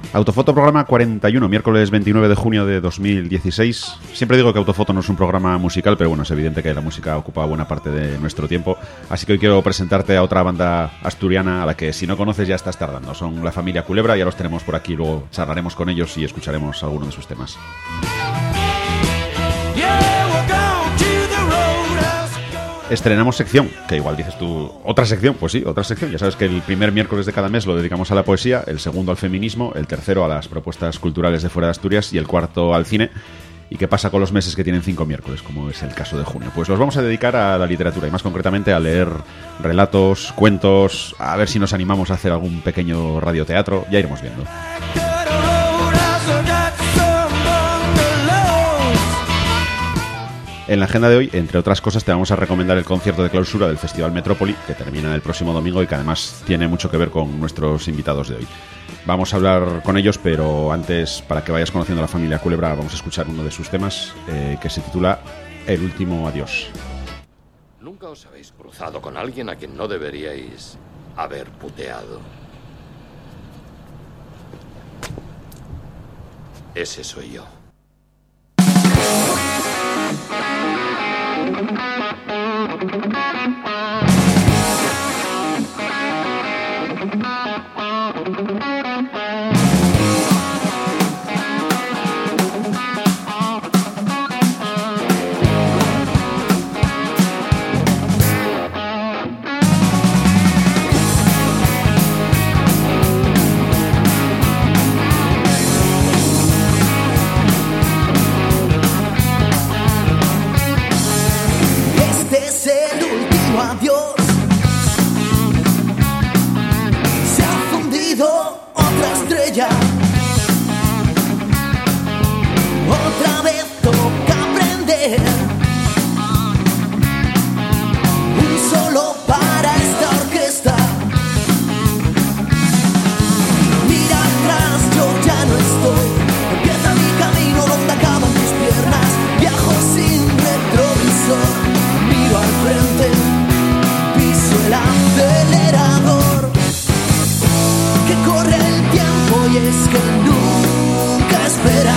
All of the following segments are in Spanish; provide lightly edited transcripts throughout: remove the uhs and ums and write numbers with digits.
Autofoto, programa 41, miércoles 29 de junio de 2016. Siempre digo que Autofoto no es un programa musical, pero bueno, es evidente que la música ocupa buena parte de nuestro tiempo. Así que hoy quiero presentarte a otra banda asturiana a la que si no conoces ya estás tardando. Son la familia Culebra, ya los tenemos por aquí, luego charlaremos con ellos y escucharemos alguno de sus temas. Estrenamos sección, que igual dices tú, ¿otra sección? Pues sí, otra sección. Ya sabes que el primer miércoles de cada mes lo dedicamos a la poesía, el segundo al feminismo, el tercero a las propuestas culturales de fuera de Asturias y el cuarto al cine. ¿Y qué pasa con los meses que tienen 5 miércoles, como es el caso de junio? Pues los vamos a dedicar a la literatura y más concretamente a leer relatos, cuentos, a ver si nos animamos a hacer algún pequeño radioteatro, ya iremos viendo. En la agenda de hoy, entre otras cosas, te vamos a recomendar el concierto de clausura del Festival Metrópoli, que termina el próximo domingo y que además tiene mucho que ver con nuestros invitados de hoy. Vamos a hablar con ellos, pero antes, para que vayas conociendo a la familia Culebra, vamos a escuchar uno de sus temas, que se titula El último adiós. ¿Nunca os habéis cruzado con alguien a quien no deberíais haber puteado? Ese soy yo. Otra vez toca aprender. Un solo para esta orquesta. Mira atrás, yo ya no estoy. Empieza mi camino donde acaban tus piernas. Viajo sin retrovisor. Miro al frente, piso el acelerador. Que corre el tiempo y es que nunca espera.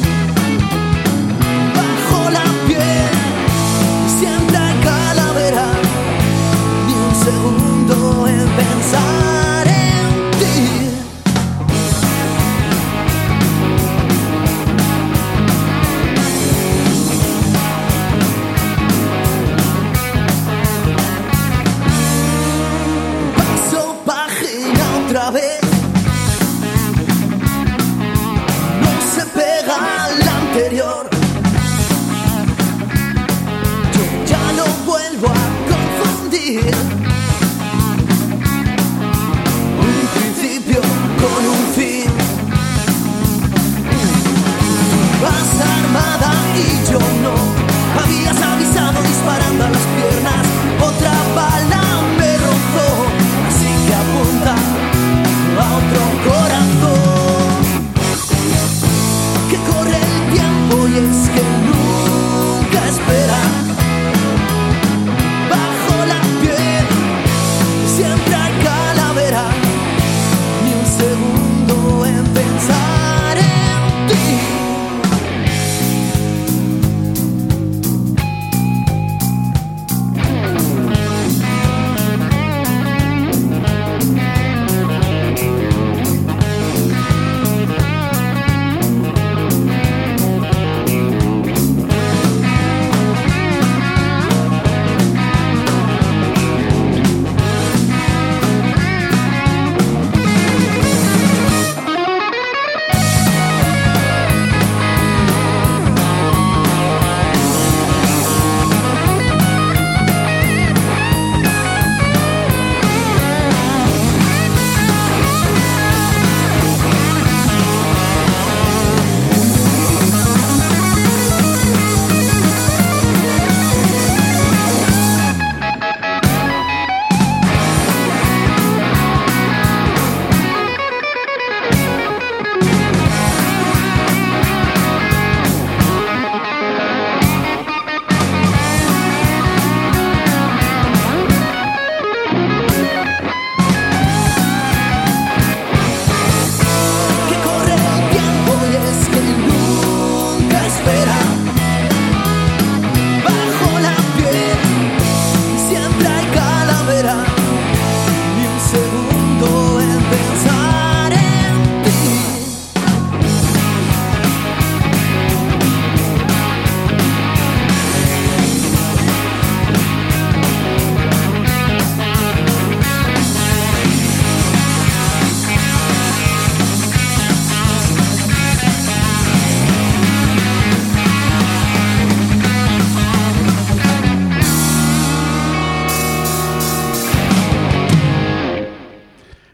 Bajo la piel siempre hay calavera. Ni un segundo en pensar en ti. Paso página otra vez. Yo ya no vuelvo a confundir un principio con un fin. Tú vas armada y yo no. Habías avisado disparando a las piernas. Otra bala me rozó, así que apunta a otro corazón. Que corre el tiempo y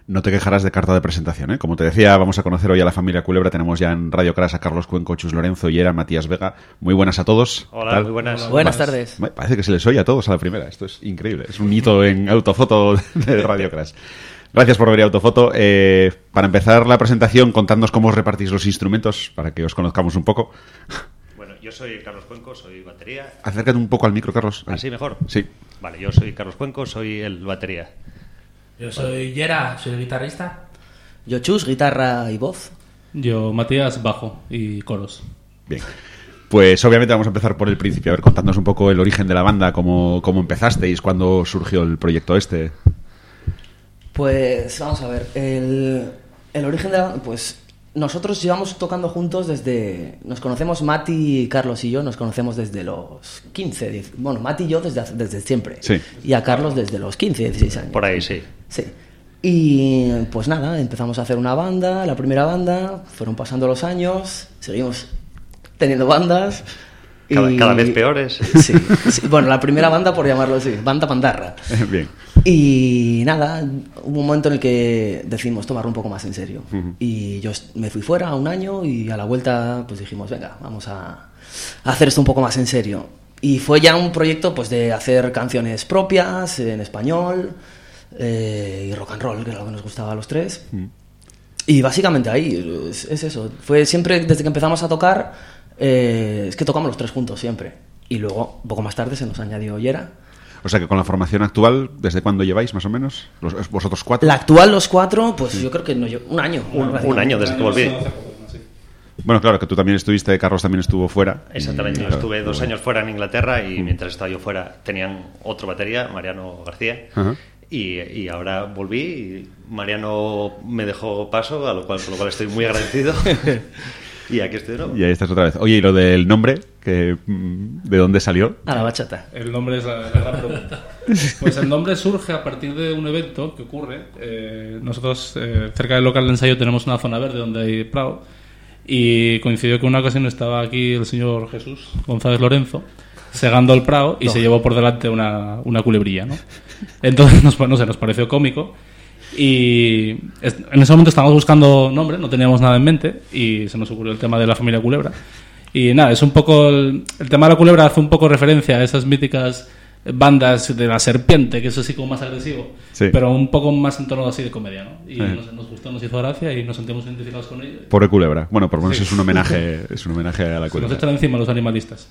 No te quejarás de carta de presentación, ¿eh? Como te decía, vamos a conocer hoy a la familia Culebra. Tenemos ya en Radio Crash a Carlos Cuenco, Chus Lorenzo, Yera, Matías Vega. Muy buenas a todos. Hola, muy buenas. Hola, buenas tardes. Parece que se les oye a todos a la primera. Esto es increíble. Es un hito en autofoto de Radio Crash. Gracias por venir a Autofoto. Para empezar la presentación, contadnos cómo os repartís los instrumentos para que os conozcamos un poco. Bueno, yo soy Carlos Cuenco, soy batería. Acércate un poco al micro, Carlos. ¿Así mejor? Sí. Vale, yo soy Carlos Cuenco, soy el batería. Yo soy Yera, soy el guitarrista. Yo Chus, guitarra y voz. Yo Matías, bajo y coros. Bien. Pues obviamente vamos a empezar por el principio. A ver, contadnos un poco el origen de la banda, cómo empezasteis, cuándo surgió el proyecto este. Pues vamos a ver, el origen de la banda, pues nosotros llevamos tocando juntos desde... Nos conocemos, Mati, Carlos y yo, nos conocemos desde los 15, 10, bueno, Mati y yo desde siempre. Sí. Y a Carlos desde los 15, 16 años. Por ahí, sí. Sí. Y pues nada, empezamos a hacer una banda, la primera banda, fueron pasando los años, seguimos teniendo bandas. Cada vez peores. Sí, sí, bueno, la primera banda, por llamarlo así, banda Pandarra. Bien. Y nada, hubo un momento en el que decidimos tomarlo un poco más en serio. Uh-huh. Y yo me fui fuera un año y a la vuelta pues dijimos, venga, vamos a hacer esto un poco más en serio. Y fue ya un proyecto pues de hacer canciones propias en español y rock and roll, que era lo que nos gustaba a los tres. Uh-huh. Y básicamente ahí es eso. Fue siempre, desde que empezamos a tocar, es que tocamos los tres juntos siempre. Y luego, un poco más tarde, se nos añadió Yera. O sea que con la formación actual, ¿desde cuándo lleváis más o menos? ¿Vosotros cuatro? La actual, los cuatro, pues yo creo que no, un año. Un año desde que volví. Bueno, claro, que tú también estuviste, Carlos también estuvo fuera. Exactamente, yo estuve 2 años fuera en Inglaterra y mientras estaba yo fuera tenían otro batería, Mariano García. Uh-huh. Y ahora volví y Mariano me dejó paso, por lo cual estoy muy agradecido. Y aquí estoy de nuevo. Y ahí estás otra vez. Oye, ¿y lo del nombre? ¿De dónde salió? A la bachata. El nombre es la gran pregunta. Pues el nombre surge a partir de un evento que ocurre. Nosotros, cerca del local de ensayo, tenemos una zona verde donde hay prado. Y coincidió que en una ocasión estaba aquí el señor Jesús González Lorenzo segando el prado y se llevó por delante una culebrilla, ¿no? Entonces, nos pareció cómico. Y en ese momento estábamos buscando nombre, no teníamos nada en mente y se nos ocurrió el tema de la familia Culebra. Y nada, es un poco el tema de la culebra hace un poco referencia a esas míticas bandas de la serpiente, que es así como más agresivo, sí, pero un poco más en tono así de comedia, ¿no? Y nos gustó, nos hizo gracia y nos sentimos identificados con ello. Pobre culebra. Bueno, por lo menos sí, es un homenaje a la culebra. Nos echan encima los animalistas.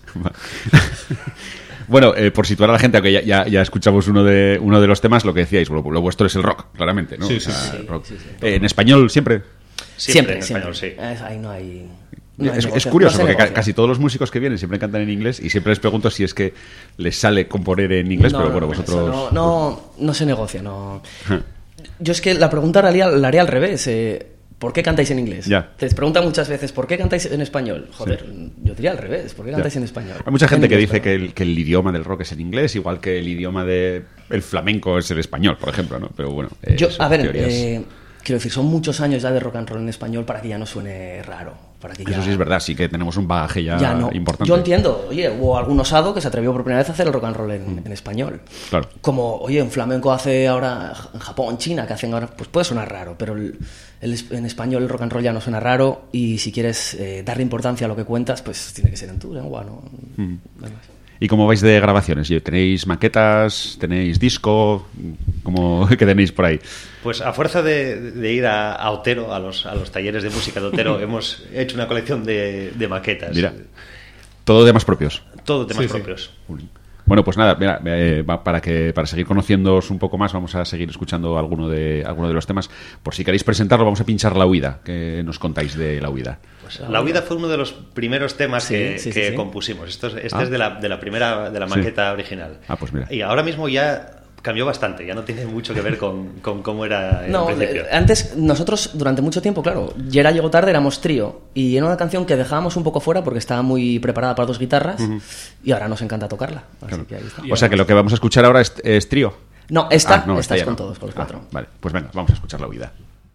Bueno, por situar a la gente, que ya escuchamos uno de los temas, lo que decíais, lo vuestro es el rock, claramente, ¿no? Sí, o sea, sí, rock. Sí. ¿En español siempre? Siempre, en español, sí. Ahí no hay... Es curioso, porque casi todos los músicos que vienen siempre cantan en inglés y siempre les pregunto si es que les sale componer en inglés, pero bueno, vosotros... No se negocia, no... Yo es que la pregunta la haría al revés. ¿Por qué cantáis en inglés? Ya. Te preguntan muchas veces, ¿por qué cantáis en español? Joder, sí, yo diría al revés, ¿por qué cantáis en español? Hay mucha gente que dice que el idioma del rock es el inglés, igual que el idioma del flamenco es el español, por ejemplo, ¿no? Pero bueno, quiero decir, son muchos años ya de rock and roll en español para que ya no suene raro. Para que Eso sí es verdad, sí que tenemos un bagaje ya no. importante. Yo entiendo, oye, hubo algún osado que se atrevió por primera vez a hacer el rock and roll en español. Claro. Como, oye, en flamenco hace ahora, en Japón, China, que hacen ahora, pues puede sonar raro, pero en español el rock and roll ya no suena raro y si quieres darle importancia a lo que cuentas, pues tiene que ser en tu lengua, ¿no? ¿Y cómo vais de grabaciones? ¿Tenéis maquetas? ¿Tenéis disco? ¿Qué tenéis por ahí? Pues a fuerza de ir a Otero, a los talleres de música de Otero, hemos hecho una colección de maquetas. Mira, todo temas propios. Todo temas propios. Bueno, pues nada, mira, para seguir conociéndoos un poco más, vamos a seguir escuchando alguno de los temas. Por si queréis presentarlo, vamos a pinchar La Huida. ¿Qué nos contáis de La Huida? Pues La Huida fue uno de los primeros temas que compusimos. Este es de la maqueta original. Pues mira. Y ahora mismo ya cambió bastante, ya no tiene mucho que ver con cómo era en principio. Antes, nosotros durante mucho tiempo, claro, Yera llegó tarde, éramos trío, y era una canción que dejábamos un poco fuera porque estaba muy preparada para 2 guitarras, y ahora nos encanta tocarla. Así que ahí está. O sea que lo que vamos a escuchar ahora es trío. No, esta es con todos, con los 4. Vale, pues venga, vamos a escuchar La Huida.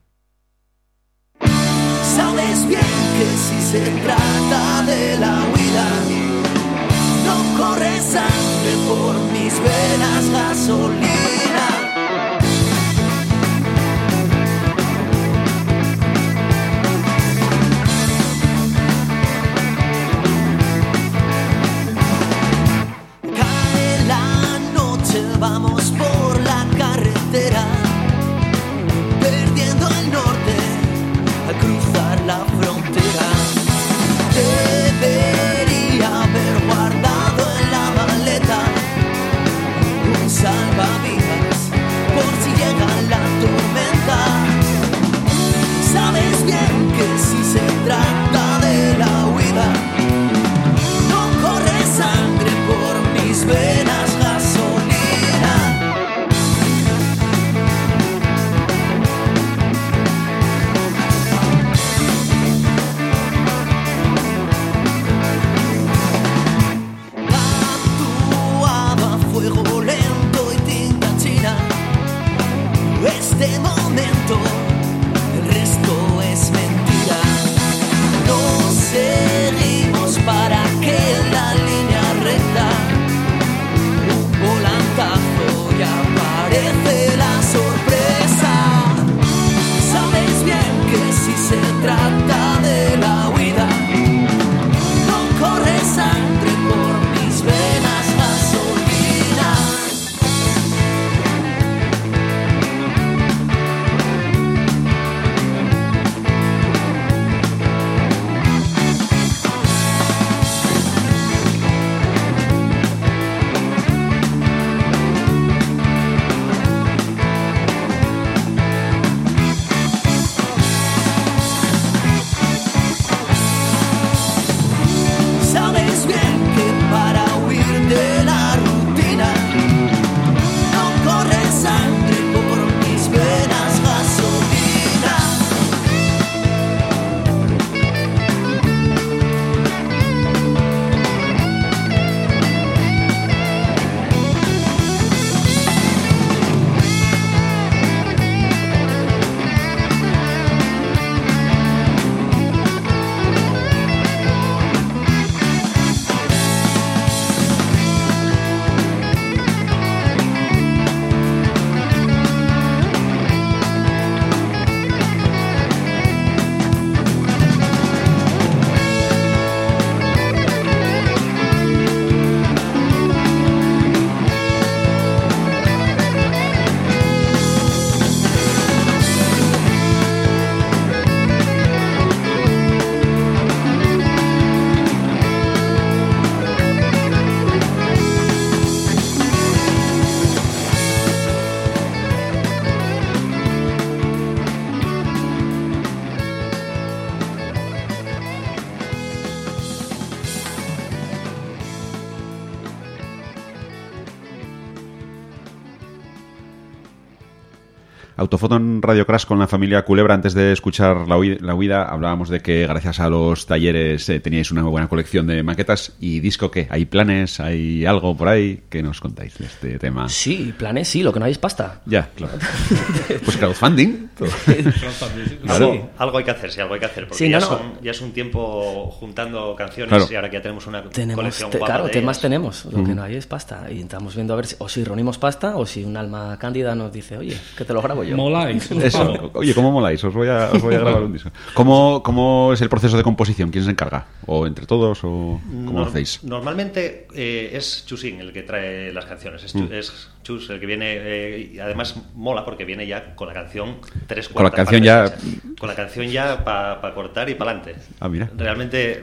Sabes bien que si se trata de la huida, no corre sangre por mis venas, gasolina. de momento, el resto es mentira. No seguimos para que la línea recta, un volantazo y aparece la sorpresa. Sabes bien que si se trata de la huida, no corre sangre por mis venas gasolina. Sabes bien que para huir de la rutina, no corre sangre por mis venas gasolina. Autofoto en Radio Crash con la familia Culebra. Antes de escuchar la huida, hablábamos de que gracias a los talleres teníais una muy buena colección de maquetas. ¿Y disco qué? ¿Hay planes? ¿Hay algo por ahí? ¿Qué nos contáis de este tema? Sí, planes sí, lo que no hay es pasta. Ya, claro. Pues crowdfunding. Claro. Algo hay que hacer, sí, algo hay que hacer. Porque Sí, ya es un tiempo juntando canciones, Claro. y ahora que ya tenemos una colección guapa Claro, de temas ellas. tenemos, lo que no hay es pasta. Y estamos viendo a ver o si reunimos pasta o si un alma cándida nos dice, oye, que te lo grabo yo. Moláis. Eso. Oye, ¿cómo moláis? Os voy a grabar un disco. ¿Cómo es el proceso de composición? ¿Quién se encarga? ¿O entre todos? ¿O cómo lo hacéis? Normalmente es Chusín el que trae las canciones. Es Chus el que viene, y además mola porque viene ya con la canción 3/4. Con la canción ya- Con la canción ya para cortar y para adelante. Ah, mira. Realmente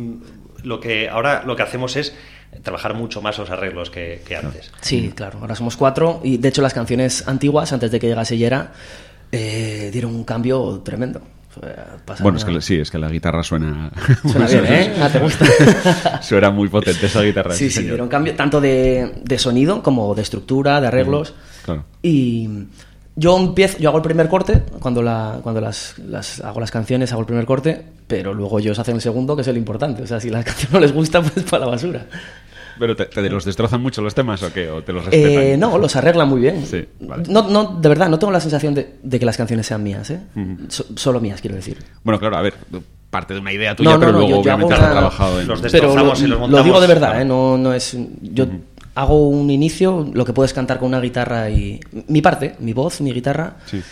lo que hacemos es trabajar mucho más los arreglos que antes. Sí, claro, ahora somos 4 y de hecho las canciones antiguas, antes de que llegase Yera, dieron un cambio tremendo. Pasaron Bueno, es que la guitarra suena... Suena bien, ¿eh? Ah, ¿te gusta? Suena muy potente esa guitarra. Sí, señor. dieron cambio tanto de sonido como de estructura, de arreglos. Claro. Y yo hago el primer corte, cuando hago las canciones hago el primer corte, pero luego ellos hacen el segundo, que es el importante. O sea, si la canción no les gusta, pues para la basura. ¿Pero te los destrozan mucho los temas o qué? ¿O te los respetan? No, los arreglan muy bien. Sí, vale. No, de verdad, no tengo la sensación de que las canciones sean mías, ¿eh? Solo mías, quiero decir. Bueno, claro, a ver, parte de una idea tuya, pero luego yo obviamente hago has trabajado en... Los Pero destrozamos y los montamos. lo digo de verdad, Claro. ¿eh? No es... Yo hago un inicio, lo que puedes cantar con una guitarra y... Mi parte, mi voz, mi guitarra, Sí.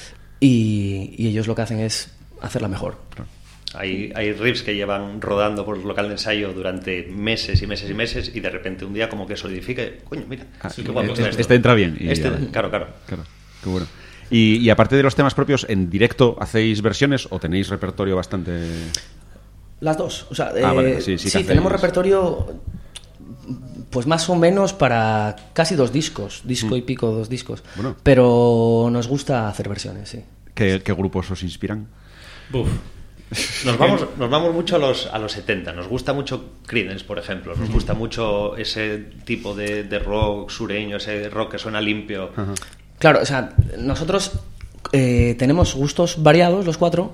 y ellos lo que hacen es hacerla mejor. Hay riffs que llevan rodando por el local de ensayo durante meses y meses y meses, y de repente un día como que solidifica y, coño, mira, qué guapo está esto. Este entra bien. Y Este, ya. claro. Claro, qué bueno. Y aparte de los temas propios, ¿en directo hacéis versiones o tenéis repertorio bastante...? Las dos. O sea, vale, sí, sí, que tenemos hacéis. repertorio pues más o menos para casi 2 discos. Disco y pico, 2 discos. Bueno. Pero nos gusta hacer versiones, sí. ¿Qué grupos os inspiran? Buf. Nos vamos mucho a los 70. Nos gusta mucho Creedence, por ejemplo. Nos gusta mucho ese tipo de rock sureño, ese rock que suena limpio. Claro, o sea, nosotros tenemos gustos variados, los 4,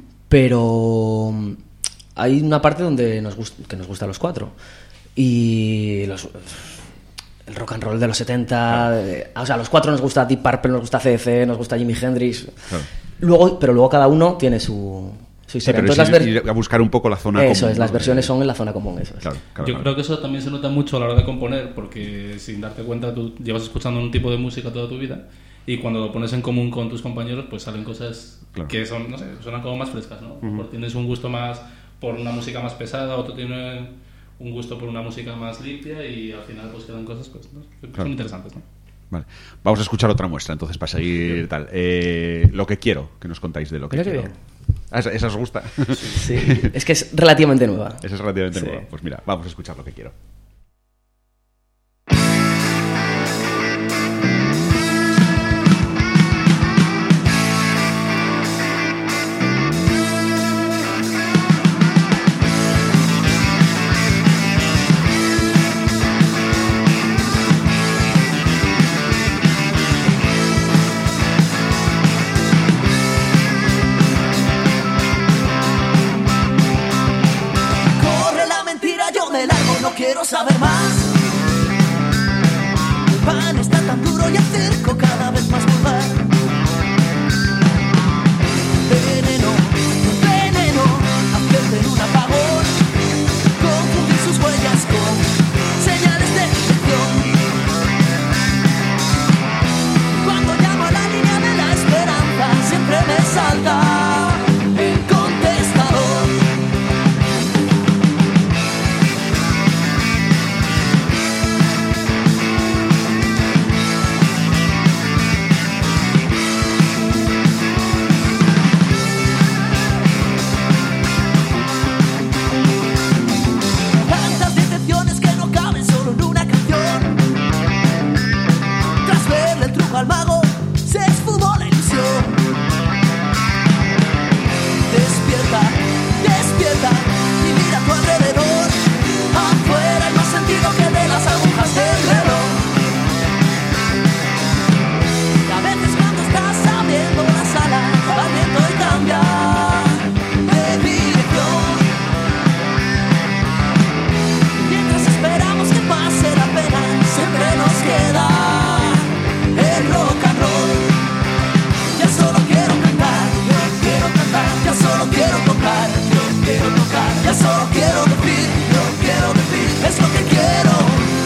pero hay una parte donde que nos gusta a los 4. Y el rock and roll de los 70. O sea, a los 4 nos gusta Deep Purple, nos gusta CDC, nos gusta Jimi Hendrix. Claro. Pero luego cada uno tiene su historia. Pero entonces ir a buscar un poco la zona común. Eso es, las versiones son en la zona común, eso es. Claro, Yo creo que eso también se nota mucho a la hora de componer, porque sin darte cuenta tú llevas escuchando un tipo de música toda tu vida y cuando lo pones en común con tus compañeros pues salen cosas que son, no sé, suenan como más frescas, ¿no? Porque tienes un gusto más por una música más pesada, otro tiene un gusto por una música más limpia y al final pues quedan cosas pues, ¿no? que son interesantes, ¿no? Vale. Vamos a escuchar otra muestra entonces para seguir tal. Lo que quiero, que nos contáis de lo que quiero. ¿Esa os gusta? Sí, es que es relativamente nueva. Esa es relativamente nueva. Pues mira, vamos a escuchar lo que quiero. Quiero saber más. El pan está tan duro y el circo cada vez más vulgar. Veneno, veneno, hacerte en un apagón. Confundir sus huellas con señales de dirección. Cuando llamo a la línea de la esperanza, siempre me salta el contestador. Al mago se esfumó la ilusión. Despierta, despierta y mira a tu alrededor. Afuera hay más sentido que de las agujas del reloj. Y a veces cuando estás abriendo la sala va viendo y cambia de dirección. Mientras esperamos que pase la pena, siempre nos queda el rock and roll. Ya solo quiero cantar, yo quiero cantar. Ya solo quiero tocar, yo quiero tocar. Ya solo quiero decir, yo quiero decir. Es lo que quiero.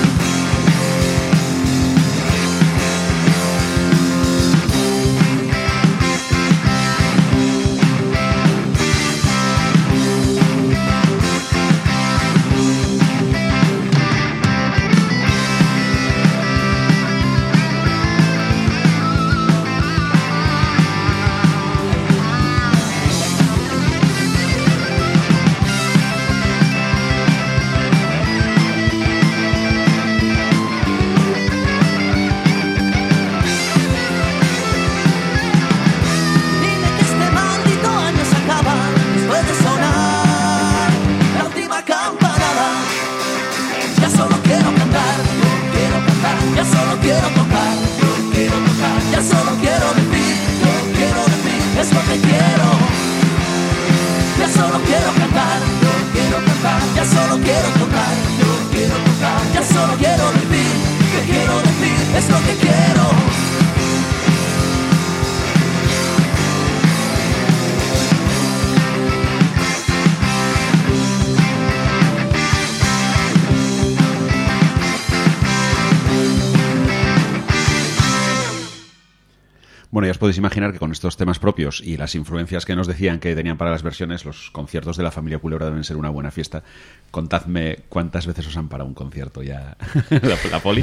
Bueno, ya os podéis imaginar que con estos temas propios y las influencias que nos decían que tenían para las versiones, los conciertos de la familia Culebra deben ser una buena fiesta. Contadme cuántas veces os han parado un concierto ya la poli.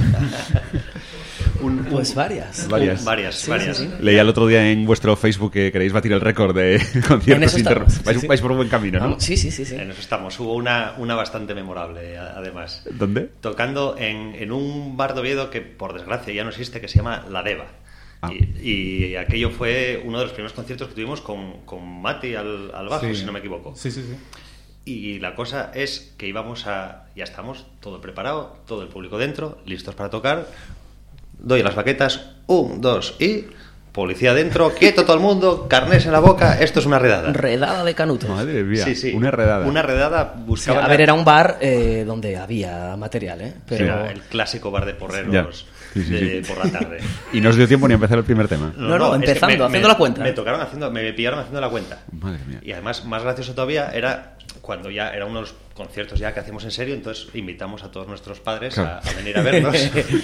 Pues varias. Varias. Sí. Leía el otro día en vuestro Facebook que queréis batir el récord de conciertos interrumpidos. Vais por un buen camino, ¿no? Sí. En eso estamos. Hubo una bastante memorable, además. ¿Dónde? Tocando en un bar de Oviedo que, por desgracia, ya no existe, que se llama La Deva. Y aquello fue uno de los primeros conciertos que tuvimos con Mati al bajo, si no me equivoco. Sí. Y la cosa es que ya estamos, todo preparado, todo el público dentro, listos para tocar. Doy las baquetas, 1, 2 y Policía dentro, quieto todo el mundo, carnés en la boca, esto es una redada. Redada de canutos. Madre mía, Sí, sí. una redada. Una redada Sí, buscaba... a ver, era un bar donde había material, ¿eh? Pero Era el clásico bar de porreros Ya. Sí. por la tarde. Y no os dio tiempo ni a empezar el primer tema. No, es que empezando, haciendo la cuenta. Me pillaron haciendo la cuenta. Madre mía. Y además, más gracioso todavía era cuando ya era unos conciertos ya que hacíamos en serio, entonces invitamos a todos nuestros padres Claro. a venir a vernos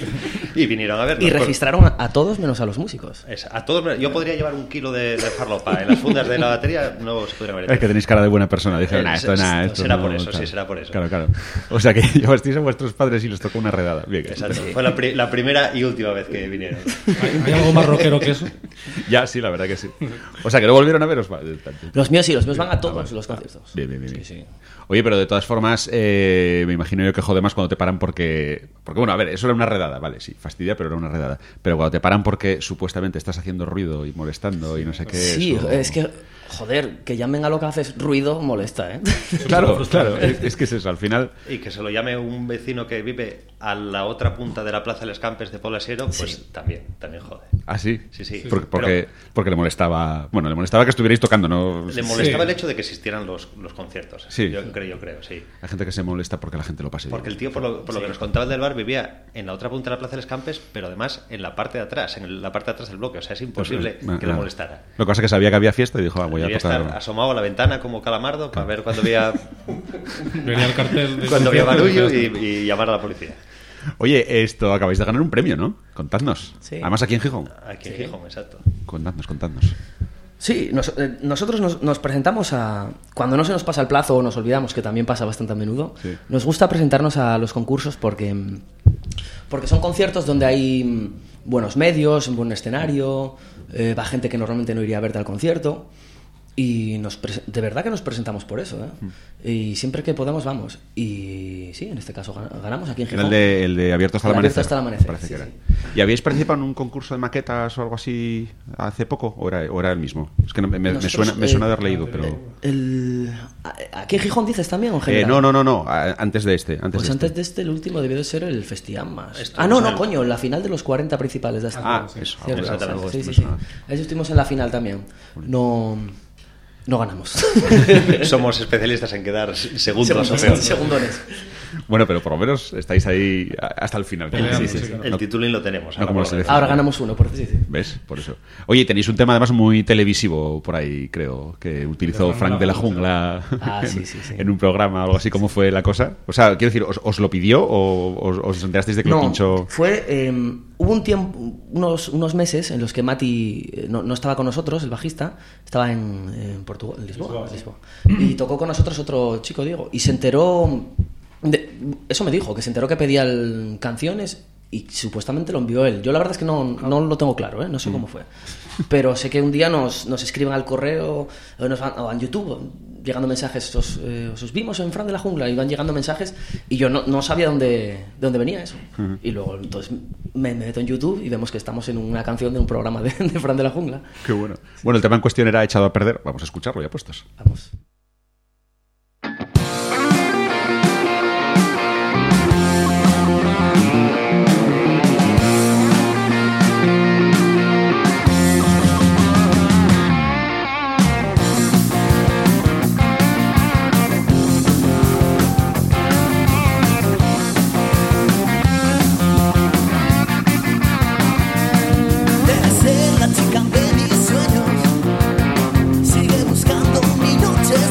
y vinieron a vernos. y registraron a todos menos a los músicos. A todos, yo podría llevar un kilo de farlopa en las fundas de la batería, no se podría haber Es que tenéis cara de buena persona. Dijeron, esto será no, por eso, tal". sí, será por eso. Claro. O sea que llevasteis a vuestros padres y les tocó una redada. Bien, Exacto. pero- Fue la primera y última vez que vinieron. ¿Hay algo más rockero que eso? Ya, sí, la verdad que sí. O sea que no volvieron a veros. Vale, Los míos sí, los míos van a Ah, todos vale. los conciertos. Bien. Sí, sí. Oye, pero de todas formas, me imagino yo que jode más cuando te paran porque... Porque, bueno, a ver, eso era una redada, vale, sí, fastidia, pero era una redada. Pero cuando te paran porque supuestamente estás haciendo ruido y molestando y no sé qué... Sí, eso- es que, joder, que llamen a lo que haces ruido molesta, ¿eh? Claro, es que es eso, al final... Y que se lo llame un vecino que vive a la otra punta de la Plaza de Les Campes de Polasiero, pues también jode. ¿Ah, sí? Sí. Porque le molestaba... Bueno, le molestaba que estuvierais tocando, ¿no? Le molestaba el hecho de que existieran los conciertos. Sí. Yo creo, sí. Hay gente que se molesta porque la gente lo pase bien. Porque el tío, por lo que nos contaba el del bar, vivía en la otra punta de la Plaza de Les Campes, pero además en la parte de atrás, la parte de atrás del bloque. O sea, es imposible que le molestara. Lo que pasa es que sabía que había fiesta y dijo, voy a Debía tocar... estar asomado a la ventana como calamardo para ver cuando había Venía el cartel de cuando había concierto barullo y llamar a la policía. Oye, esto acabáis de ganar un premio, ¿no? Contadnos. Sí. Además aquí en Gijón. Aquí en Gijón, exacto. Contadnos. Sí, nosotros nos presentamos a... Cuando no se nos pasa el plazo o nos olvidamos, que también pasa bastante a menudo, Sí. nos gusta presentarnos a los concursos porque son conciertos donde hay buenos medios, un buen escenario, va gente que normalmente no iría a verte al concierto y de verdad que nos presentamos por eso, ¿eh? Y siempre que podamos vamos. Y sí, en este caso ganamos aquí en Era Gijón. el de Abierto hasta el El Amanecer. Abierto hasta el Amanecer, Parece sí, que era. sí. ¿Y habíais participado en un concurso de maquetas o algo así hace poco? ¿O era el mismo? Es que me Nosotros, suena haber leído, pero... ¿Aquí en Gijón dices también o en general? No. Antes de este. Pues antes de este, el último debió de ser el Festiam más. Estuvimos en Coño, la final de los 40 principales de este. Eso. Cierto, exactamente. sí, Algo sí. me suena. Ahí estuvimos en la final también. No ganamos. Somos especialistas en quedar segundos o peores. Segundones. Bueno, pero por lo menos estáis ahí hasta el final. Peleando, Sí. sí, claro. El titulín lo tenemos. No como la selección. Ahora ganamos uno, por sí. ¿Ves? Por eso. Oye, tenéis un tema además muy televisivo por ahí, creo, que utilizó Frank de la Jungla Sí. en un programa o algo así. ¿Cómo fue la cosa? O sea, quiero decir, ¿os lo pidió o os enterasteis de que lo pinchó? Fue... hubo un tiempo, unos meses en los que Mati no estaba con nosotros, el bajista, estaba en Portugal, en Lisboa. Y tocó con nosotros otro chico, Diego, y se enteró... eso me dijo, que se enteró que pedían canciones y supuestamente lo envió él. Yo la verdad es que no lo tengo claro, ¿eh? No sé cómo fue. Pero sé que un día nos escriben al correo o en YouTube, llegando mensajes, os vimos en Fran de la Jungla, y van llegando mensajes y yo no sabía de dónde venía eso. Y luego entonces me meto en YouTube y vemos que estamos en una canción de un programa de Fran de la Jungla. Qué bueno. Bueno, el tema en cuestión era Echado a Perder. Vamos a escucharlo ya puestos. Vamos. Debe ser la chica de mis sueños. Sigue buscando mi noche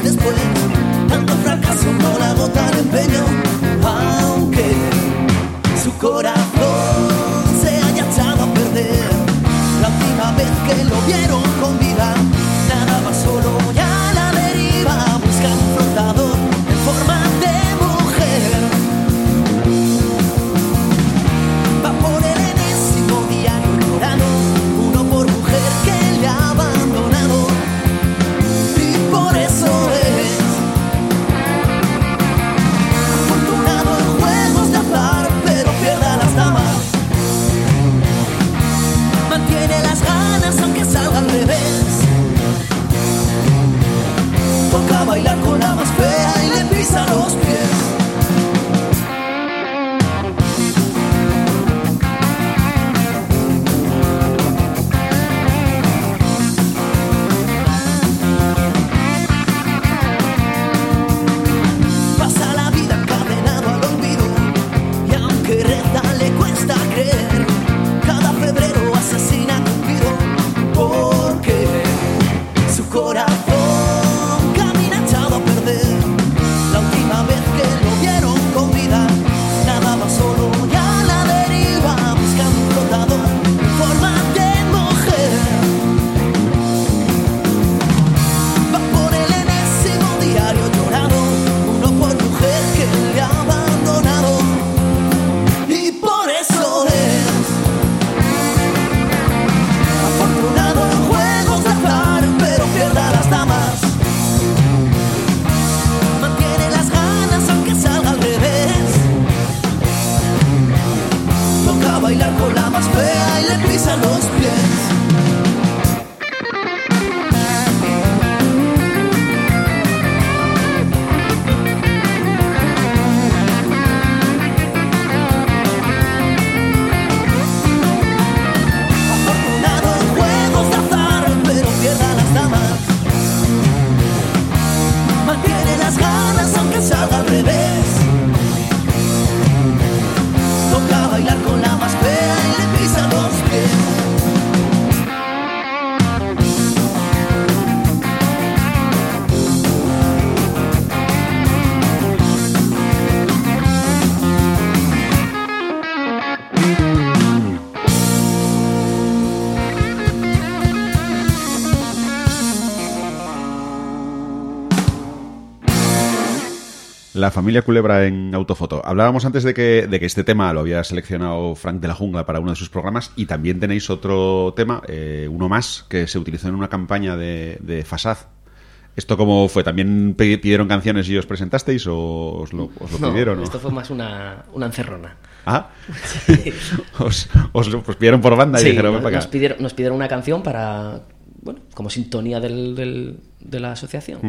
La familia Culebra en Autofoto. Hablábamos antes de que este tema lo había seleccionado Frank de la Jungla para uno de sus programas, y también tenéis otro tema, uno más, que se utilizó en una campaña de Fasad. ¿Esto cómo fue? ¿También pidieron canciones y os presentasteis o os lo pidieron? No, esto fue más una encerrona. ¿Ah? Sí. os pidieron por banda y dijeron, ven para acá. Nos pidieron una canción para, bueno, como sintonía de la asociación.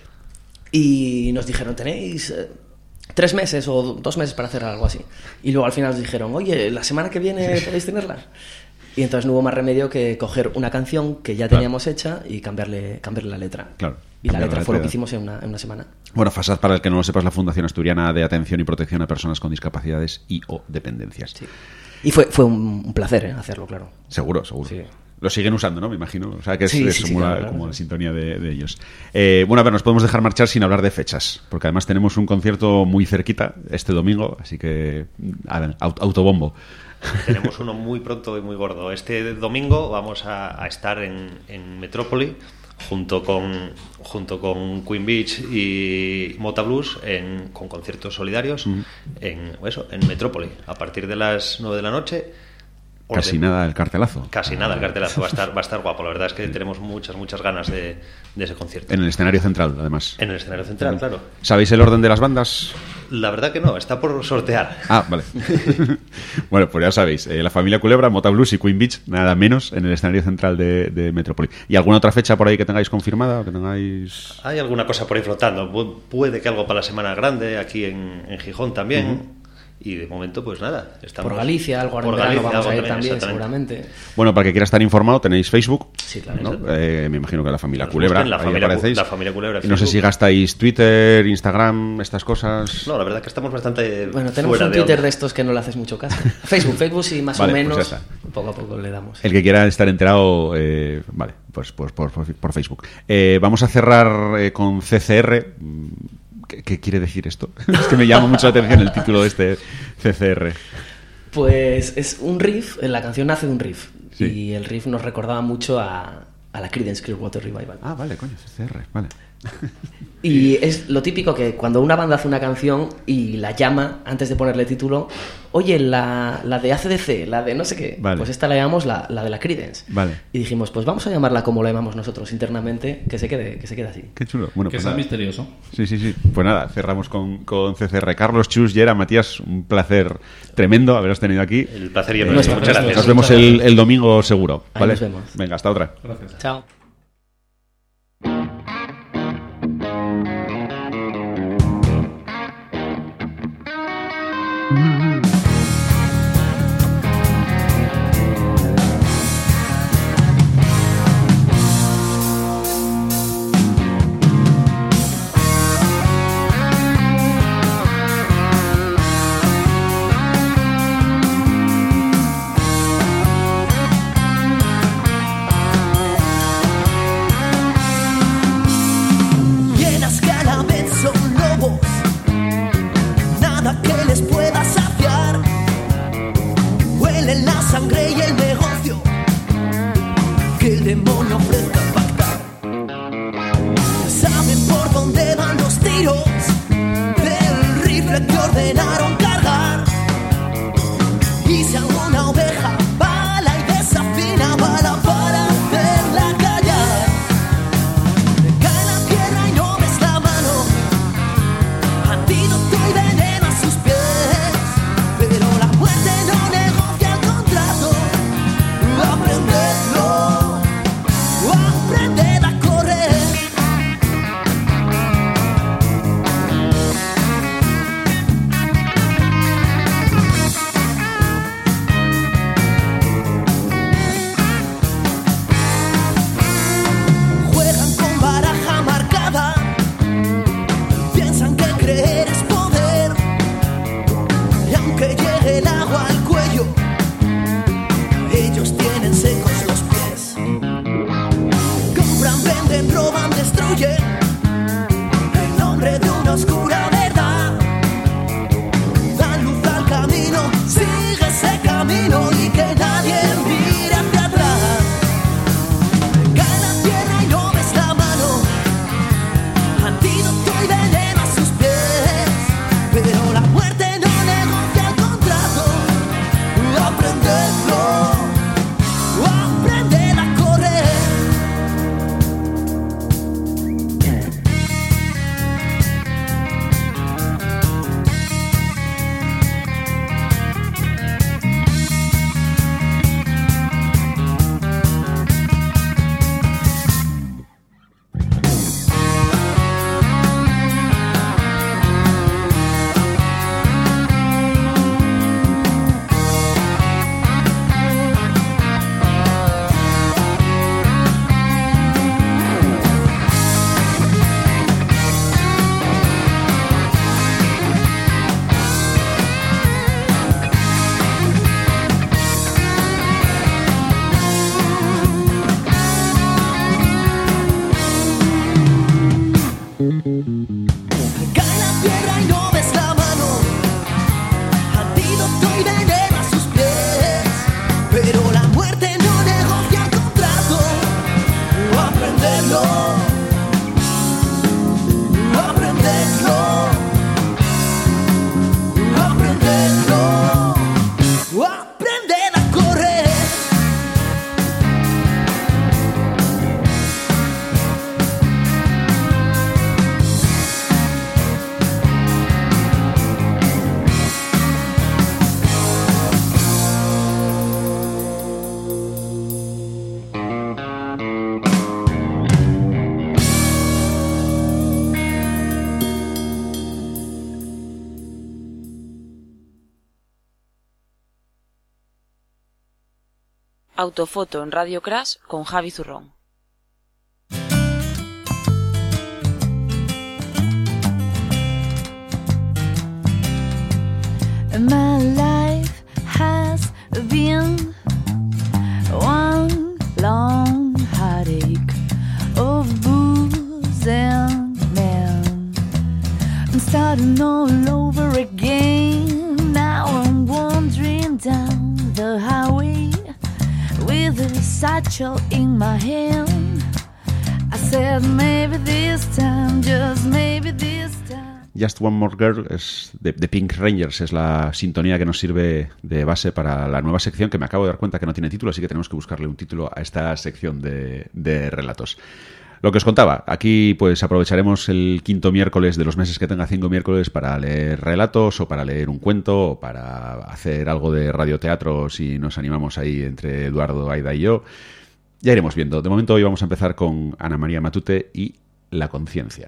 Y nos dijeron, tenéis 3 meses o 2 meses para hacer algo así. Y luego al final nos dijeron, oye, la semana que viene podéis tenerla. Y entonces no hubo más remedio que coger una canción que ya teníamos hecha y cambiarle la letra. Claro. Y la letra fue lo que hicimos en una semana. Bueno, Fasad, para el que no lo sepa, es la Fundación Asturiana de Atención y Protección a Personas con Discapacidades y o Dependencias. Sí. Y fue un placer hacerlo, claro. Seguro. Sí. Lo siguen usando, ¿no? Me imagino. O sea, que es como la sintonía de ellos. Bueno, a ver, nos podemos dejar marchar sin hablar de fechas, porque además tenemos un concierto muy cerquita este domingo, así que autobombo. Tenemos uno muy pronto y muy gordo. Este domingo vamos a estar en Metrópoli junto con Queen Beach y Mota Blues con conciertos solidarios en Metrópoli a partir de las 9 de la noche. Casi nada el cartelazo. Casi nada el cartelazo. Va a estar guapo. La verdad es que tenemos muchas ganas de ese concierto. En el escenario central, además. En el escenario central, claro. ¿Sabéis el orden de las bandas? La verdad que no, está por sortear. Ah, vale. Bueno, pues ya sabéis, la familia Culebra, Mota Blues y Queen Beach, nada menos en el escenario central de Metrópoli. ¿Y alguna otra fecha por ahí que tengáis confirmada? ¿O que tengáis... Hay alguna cosa por ahí flotando. Puede que algo para la Semana Grande, aquí en Gijón también. Y de momento, pues nada. Estamos por Galicia, algo en verano vamos a ir también, seguramente. Bueno, para que quiera estar informado, tenéis Facebook. Sí, claro. ¿No? Me imagino que la familia Culebra. La familia Culebra. Y no sé si gastáis Twitter, Instagram, estas cosas. No, la verdad que estamos bastante. Bueno, tenemos un Twitter de estos que no le haces mucho caso. Facebook sí, más o menos. Pues poco a poco le damos. El que quiera estar enterado, vale, pues por Facebook. Vamos a cerrar con CCR. ¿Qué quiere decir esto? Es que me llama mucho la atención el título de este CCR. Pues es un riff, la canción nace de un riff. Sí. Y el riff nos recordaba mucho a la Creedence Clearwater Revival. Ah, vale, coño, CCR, vale. Y es lo típico que cuando una banda hace una canción y la llama antes de ponerle título, oye, la de AC/DC, la de no sé qué, vale. Pues esta la llamamos la de la Creedence. Vale. Y dijimos, pues vamos a llamarla como la llamamos nosotros internamente, que se quede así. Qué chulo. Bueno, que pues sea nada. Misterioso. Sí. Pues nada, cerramos con CCR. Carlos, Chus, Yera, Matías, un placer tremendo haberos tenido aquí. El placer y el nuestro. Muchas gracias. Nos vemos el domingo seguro. Ahí ¿vale? Nos vemos. Venga, hasta otra. Gracias. Chao. aprenderlo, aprenderlo, aprenderlo, aprender a correr. Autofoto en Radio Crash con Javi Zurrón. My life has been one long heartache of booze and men. I'm starting all over again. Now I'm wandering down the highway with a satchel in my hand. I said maybe this time, just maybe this time. Just One More Girl es de Pink Rangers, es la sintonía que nos sirve de base para la nueva sección, que me acabo de dar cuenta que no tiene título, así que tenemos que buscarle un título a esta sección de relatos. Lo que os contaba, aquí pues aprovecharemos el quinto miércoles de los meses que tenga 5 miércoles para leer relatos o para leer un cuento o para hacer algo de radioteatro si nos animamos ahí entre Eduardo, Aida y yo. Ya iremos viendo. De momento hoy vamos a empezar con Ana María Matute y La conciencia.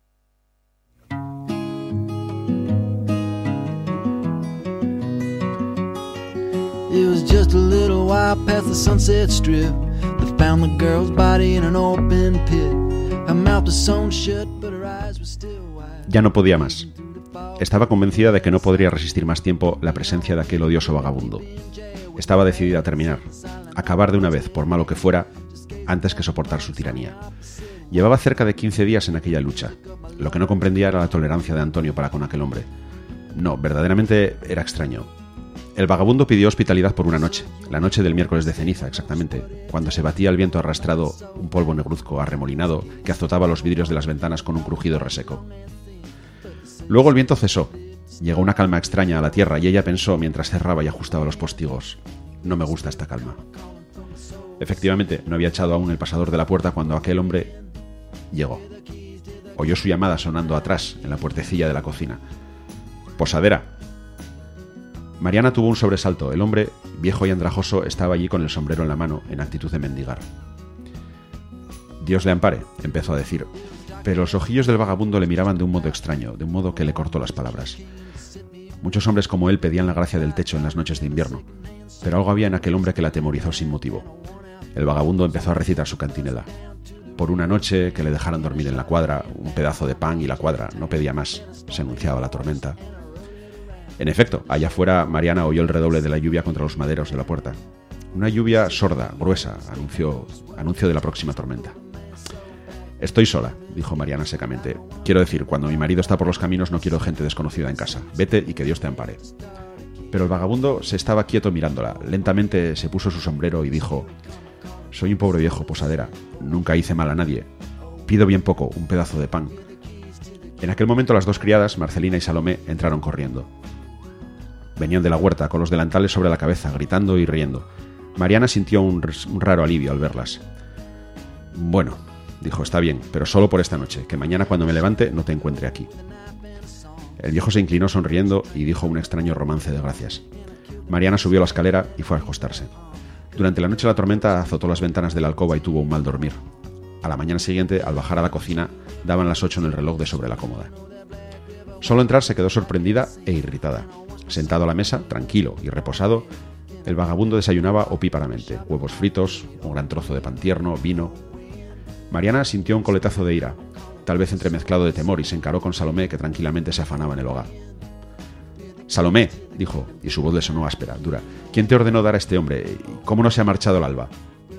It was just a little while past the Sunset Strip that found the girl's body in an open pit. Her mouth was sewn shut, but her eyes were still wide. Ya no podía más. Estaba convencida de que no podría resistir más tiempo la presencia de aquel odioso vagabundo. Estaba decidida a terminar, acabar de una vez, por malo que fuera, antes que soportar su tiranía. Llevaba cerca de 15 días en aquella lucha. Lo que no comprendía era la tolerancia de Antonio para con aquel hombre. No, verdaderamente era extraño. El vagabundo pidió hospitalidad por una noche, la noche del miércoles de ceniza, exactamente, cuando se batía el viento arrastrado, un polvo negruzco arremolinado que azotaba los vidrios de las ventanas con un crujido reseco. Luego el viento cesó, llegó una calma extraña a la tierra y ella pensó mientras cerraba y ajustaba los postigos: no me gusta esta calma. Efectivamente, no había echado aún el pasador de la puerta cuando aquel hombre llegó. Oyó su llamada sonando atrás, en la puertecilla de la cocina. «Posadera». Mariana tuvo un sobresalto. El hombre, viejo y andrajoso, estaba allí con el sombrero en la mano, en actitud de mendigar. «Dios le ampare», empezó a decir, pero los ojillos del vagabundo le miraban de un modo extraño, de un modo que le cortó las palabras. Muchos hombres como él pedían la gracia del techo en las noches de invierno, pero algo había en aquel hombre que la atemorizó sin motivo. El vagabundo empezó a recitar su cantinela. Por una noche, que le dejaran dormir en la cuadra, un pedazo de pan y la cuadra, no pedía más, se anunciaba la tormenta. En efecto, allá afuera Mariana oyó el redoble de la lluvia contra los maderos de la puerta. Una lluvia sorda, gruesa, anuncio de la próxima tormenta. «Estoy sola», dijo Mariana secamente. «Quiero decir, cuando mi marido está por los caminos no quiero gente desconocida en casa. Vete y que Dios te ampare». Pero el vagabundo se estaba quieto mirándola. Lentamente se puso su sombrero y dijo: «Soy un pobre viejo, posadera. Nunca hice mal a nadie. Pido bien poco, un pedazo de pan». En aquel momento las dos criadas, Marcelina y Salomé, entraron corriendo. Venían de la huerta, con los delantales sobre la cabeza, gritando y riendo. Mariana sintió un raro alivio al verlas. «Bueno», dijo, «está bien, pero solo por esta noche, que mañana cuando me levante no te encuentre aquí». El viejo se inclinó sonriendo y dijo un extraño romance de gracias. Mariana subió la escalera y fue a acostarse. Durante la noche la tormenta azotó las ventanas de la alcoba y tuvo un mal dormir. A la mañana siguiente, al bajar a la cocina, daban las 8 en el reloj de sobre la cómoda. Solo entrar se quedó sorprendida e irritada. Sentado a la mesa, tranquilo y reposado, el vagabundo desayunaba opíparamente: huevos fritos, un gran trozo de pan tierno, vino. Mariana sintió un coletazo de ira, tal vez entremezclado de temor, y se encaró con Salomé, que tranquilamente se afanaba en el hogar. «Salomé», dijo, y su voz le sonó áspera, dura, «¿quién te ordenó dar a este hombre? ¿Cómo no se ha marchado el alba?»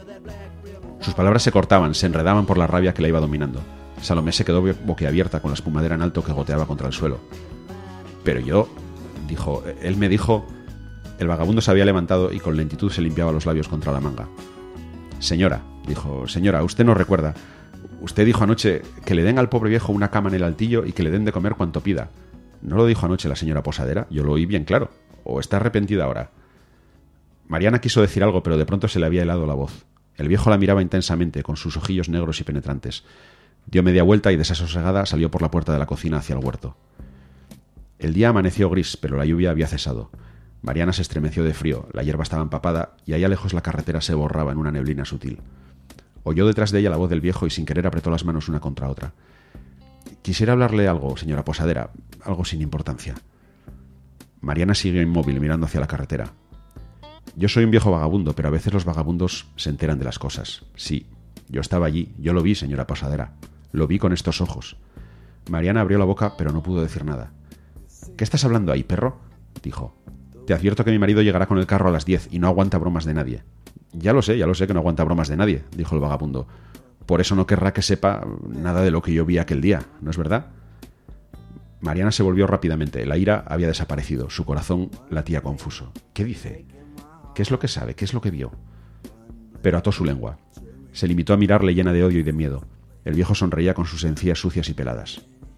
Sus palabras se cortaban, se enredaban por la rabia que la iba dominando. Salomé se quedó boquiabierta con la espumadera en alto que goteaba contra el suelo. «Pero yo», dijo, «él me dijo...». El vagabundo se había levantado y con lentitud se limpiaba los labios contra la manga. «Señora», dijo, «señora, usted no recuerda. Usted dijo anoche que le den al pobre viejo una cama en el altillo y que le den de comer cuanto pida. ¿No lo dijo anoche la señora Posadera? Yo lo oí bien claro. ¿O está arrepentida ahora? Mariana quiso decir algo, pero de pronto se le había helado la voz. El viejo la miraba intensamente, con sus ojillos negros y penetrantes. Dio media vuelta y desasosegada salió por la puerta de la cocina hacia el huerto. El día amaneció gris, pero la lluvia había cesado. Mariana se estremeció de frío, la hierba estaba empapada y allá lejos la carretera se borraba en una neblina sutil. Oyó detrás de ella la voz del viejo y sin querer apretó las manos una contra otra. Quisiera hablarle algo, señora Posadera, algo sin importancia. Mariana siguió inmóvil mirando hacia la carretera. Yo soy un viejo vagabundo, pero a veces los vagabundos se enteran de las cosas. Sí, yo estaba allí, yo lo vi, señora Posadera. Lo vi con estos ojos. Mariana abrió la boca, pero no pudo decir nada. ¿Qué estás hablando ahí, perro?, dijo. Te advierto que mi marido llegará con el carro a las 10 y no aguanta bromas de nadie. Ya lo sé que no aguanta bromas de nadie, dijo el vagabundo. Por eso no querrá que sepa nada de lo que yo vi aquel día, ¿no es verdad? Mariana se volvió rápidamente. La ira había desaparecido. Su corazón latía confuso. ¿Qué dice? ¿Qué es lo que sabe? ¿Qué es lo que vio? Pero ató su lengua. Se limitó a mirarle llena de odio y de miedo. El viejo sonreía con sus encías sucias y peladas.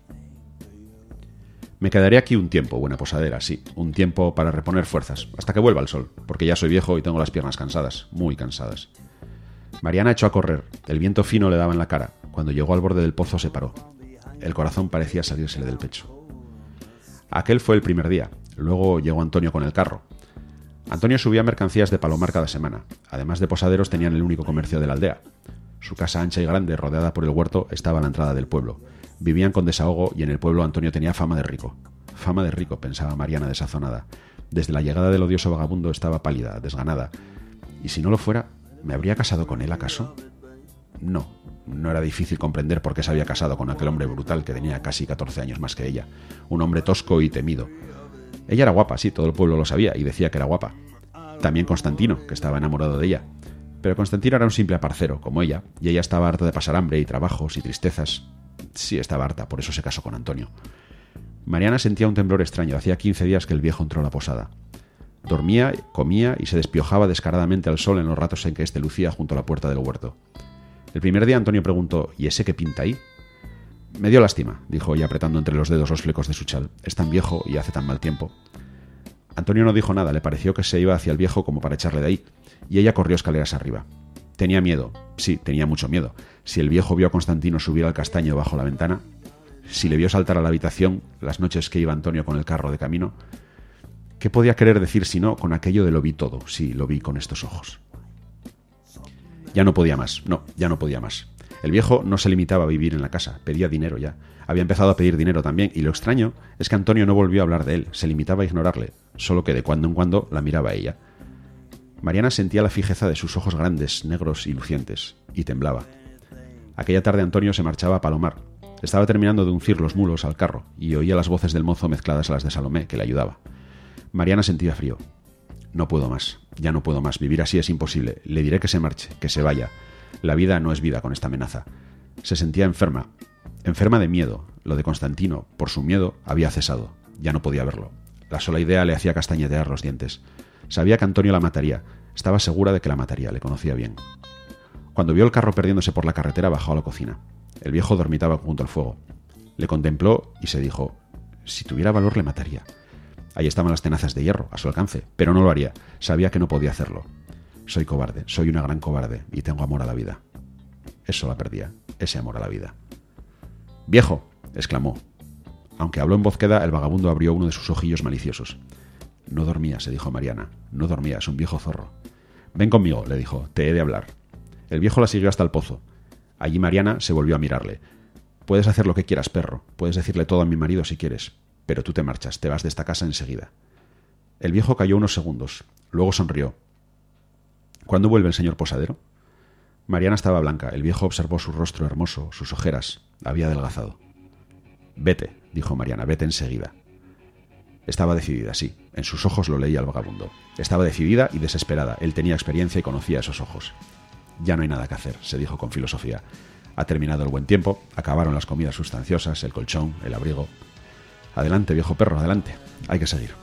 Me quedaré aquí un tiempo, buena Posadera, sí, un tiempo para reponer fuerzas, hasta que vuelva el sol, porque ya soy viejo y tengo las piernas cansadas, muy cansadas. Mariana echó a correr. El viento fino le daba en la cara. Cuando llegó al borde del pozo se paró. El corazón parecía salírsele del pecho. Aquel fue el primer día. Luego llegó Antonio con el carro. Antonio subía mercancías de Palomar cada semana. Además de posaderos, tenían el único comercio de la aldea. Su casa ancha y grande, rodeada por el huerto, estaba a la entrada del pueblo. Vivían con desahogo y en el pueblo Antonio tenía fama de rico. Fama de rico, pensaba Mariana desazonada. Desde la llegada del odioso vagabundo estaba pálida, desganada. ¿Y si no lo fuera, me habría casado con él, acaso? No, no era difícil comprender por qué se había casado con aquel hombre brutal que tenía casi 14 años más que ella. Un hombre tosco y temido. Ella era guapa, sí, todo el pueblo lo sabía y decía que era guapa. También Constantino, que estaba enamorado de ella. Pero Constantino era un simple aparcero, como ella, y ella estaba harta de pasar hambre y trabajos y tristezas. Sí, estaba harta, por eso se casó con Antonio. Mariana sentía un temblor extraño. Hacía 15 días que el viejo entró a la posada. Dormía, comía y se despiojaba descaradamente al sol en los ratos en que éste lucía junto a la puerta del huerto. El primer día Antonio preguntó: ¿y ese qué pinta ahí? Me dio lástima, dijo ella apretando entre los dedos los flecos de su chal. Es tan viejo y hace tan mal tiempo. Antonio no dijo nada, le pareció que se iba hacia el viejo como para echarle de ahí, y ella corrió escaleras arriba. Tenía miedo, sí, tenía mucho miedo. Si el viejo vio a Constantino subir al castaño bajo la ventana, si le vio saltar a la habitación las noches que iba Antonio con el carro de camino, ¿qué podía querer decir si no con aquello de lo vi todo? Sí, lo vi con estos ojos. Ya no podía más, no, ya no podía más. El viejo no se limitaba a vivir en la casa, pedía dinero ya. Había empezado a pedir dinero también, y lo extraño es que Antonio no volvió a hablar de él, se limitaba a ignorarle, solo que de cuando en cuando la miraba a ella. Mariana sentía la fijeza de sus ojos grandes, negros y lucientes, y temblaba. Aquella tarde Antonio se marchaba a Palomar. Estaba terminando de uncir los mulos al carro, y oía las voces del mozo mezcladas a las de Salomé, que le ayudaba. Mariana sentía frío. No puedo más, ya no puedo más, vivir así es imposible. Le diré que se marche, que se vaya. La vida no es vida con esta amenaza. Se sentía enferma, enferma de miedo. Lo de Constantino, por su miedo, había cesado. Ya no podía verlo. La sola idea le hacía castañetear los dientes. Sabía que Antonio la mataría. Estaba segura de que la mataría, le conocía bien. Cuando vio el carro perdiéndose por la carretera, bajó a la cocina. El viejo dormitaba junto al fuego. Le contempló y se dijo: si tuviera valor le mataría. Ahí estaban las tenazas de hierro, a su alcance, pero no lo haría. Sabía que no podía hacerlo. Soy cobarde, soy una gran cobarde, y tengo amor a la vida. Eso la perdía, ese amor a la vida. ¡Viejo!, exclamó. Aunque habló en voz queda, el vagabundo abrió uno de sus ojillos maliciosos. No dormía, se dijo Mariana. No dormía, es un viejo zorro. Ven conmigo, le dijo, te he de hablar. El viejo la siguió hasta el pozo. Allí Mariana se volvió a mirarle. Puedes hacer lo que quieras, perro. Puedes decirle todo a mi marido si quieres. Pero tú te marchas, te vas de esta casa enseguida. El viejo calló unos segundos. Luego sonrió. ¿Cuándo vuelve el señor posadero? Mariana estaba blanca. El viejo observó su rostro hermoso, sus ojeras. Había adelgazado. Vete, dijo Mariana, vete enseguida. Estaba decidida, sí. En sus ojos lo leía el vagabundo. Estaba decidida y desesperada. Él tenía experiencia y conocía esos ojos. Ya no hay nada que hacer, se dijo con filosofía. Ha terminado el buen tiempo, acabaron las comidas sustanciosas, el colchón, el abrigo. Adelante, viejo perro, adelante. Hay que seguir.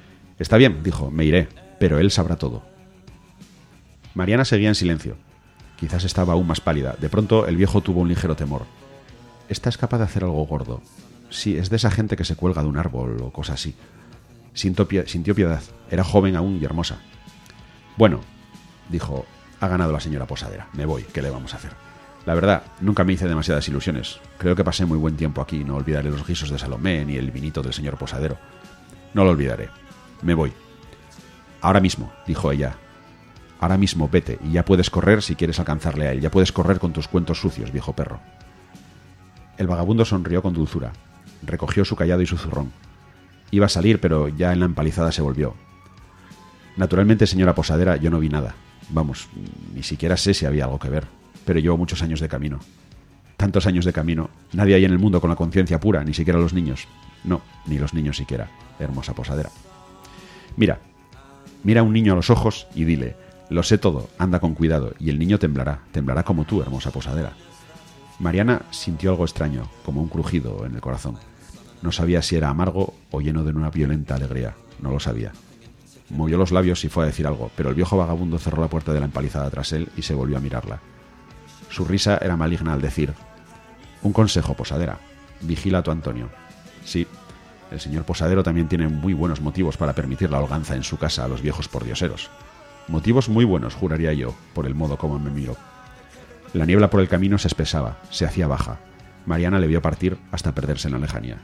Está bien, dijo, me iré, pero él sabrá todo. Mariana seguía en silencio. Quizás estaba aún más pálida. De pronto el viejo tuvo un ligero temor. Esta es capaz de hacer algo gordo. Sí, es de esa gente que se cuelga de un árbol o cosa así. Sintió piedad. Era joven aún y hermosa. Bueno, dijo, ha ganado la señora Posadera. Me voy, ¿qué le vamos a hacer? La verdad, nunca me hice demasiadas ilusiones. Creo que pasé muy buen tiempo aquí. No olvidaré los guisos de Salomé ni el vinito del señor Posadero. No lo olvidaré. Me voy. Ahora mismo, dijo ella. Ahora mismo vete y ya puedes correr si quieres alcanzarle a él. Ya puedes correr con tus cuentos sucios, viejo perro. El vagabundo sonrió con dulzura. Recogió su cayado y su zurrón. Iba a salir, pero ya en la empalizada se volvió. Naturalmente, señora Posadera, yo no vi nada. Vamos, ni siquiera sé si había algo que ver. Pero llevo muchos años de camino. Tantos años de camino. Nadie hay en el mundo con la conciencia pura, ni siquiera los niños. No, ni los niños siquiera. Hermosa Posadera. Mira a un niño a los ojos y dile, lo sé todo, anda con cuidado, y el niño temblará como tú, hermosa Posadera. Mariana sintió algo extraño, como un crujido en el corazón. No sabía si era amargo o lleno de una violenta alegría. No lo sabía. Movió los labios y fue a decir algo, pero el viejo vagabundo cerró la puerta de la empalizada tras él y se volvió a mirarla. Su risa era maligna al decir, un consejo, Posadera, vigila a tu Antonio. Sí, el señor Posadero también tiene muy buenos motivos para permitir la holganza en su casa a los viejos pordioseros. Motivos muy buenos, juraría yo, por el modo como me miró. La niebla por el camino se espesaba, se hacía baja. Mariana le vio partir hasta perderse en la lejanía.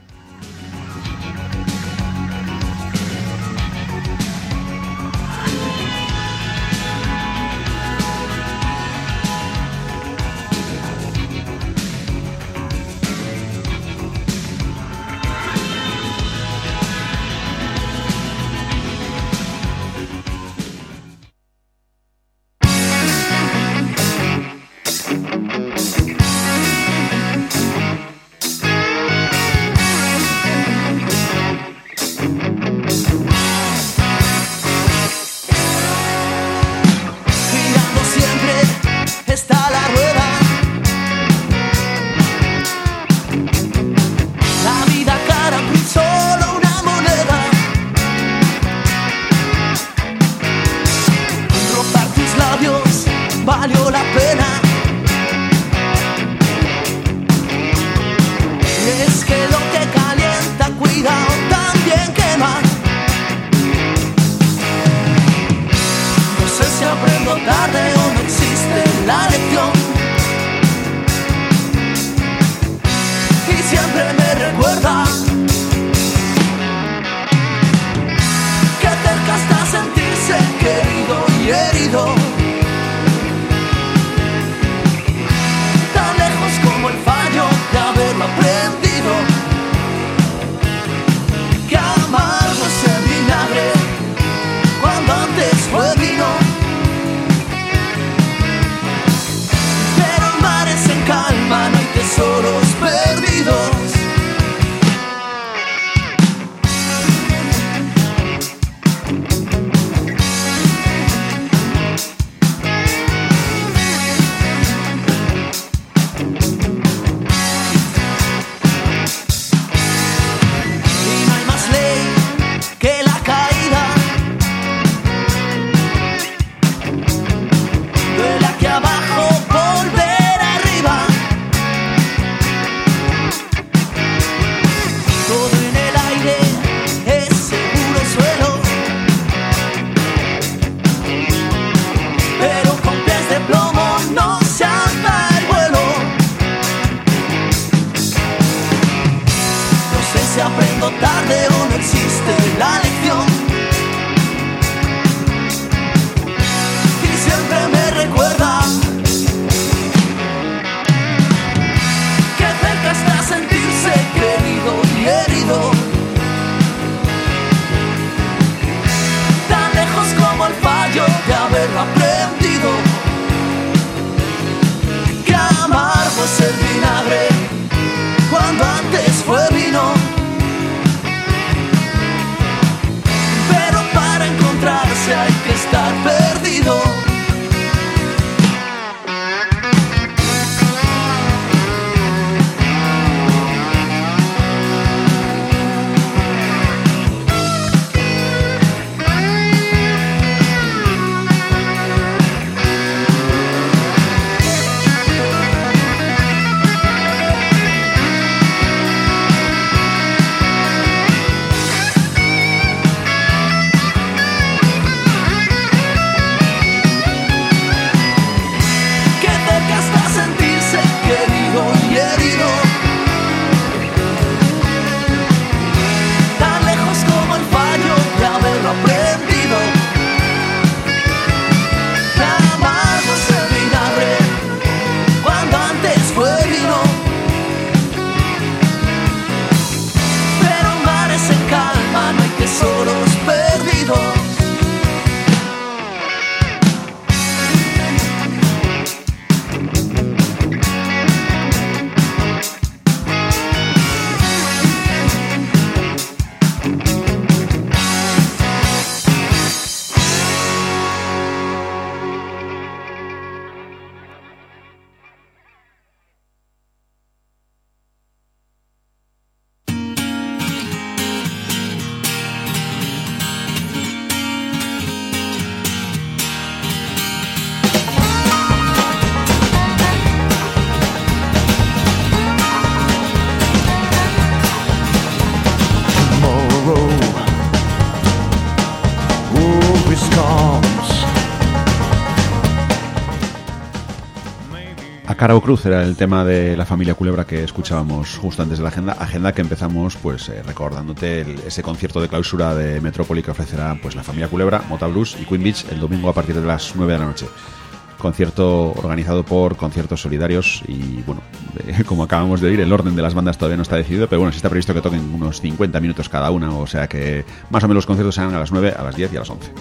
fue vino. Pero mares en calma, no hay tesoros perdidos. Cara o Cruz era el tema de la familia Culebra que escuchábamos justo antes de la agenda que empezamos pues recordándote ese concierto de clausura de Metrópoli que ofrecerá pues la familia Culebra, Mota Blues y Queen Beach el domingo a partir de las 9 de la noche. Concierto organizado por Conciertos Solidarios y bueno, como acabamos de oír, el orden de las bandas todavía no está decidido, pero bueno, sí está previsto que toquen unos 50 minutos cada una, o sea que más o menos los conciertos serán a las 9, a las 10 y a las 11.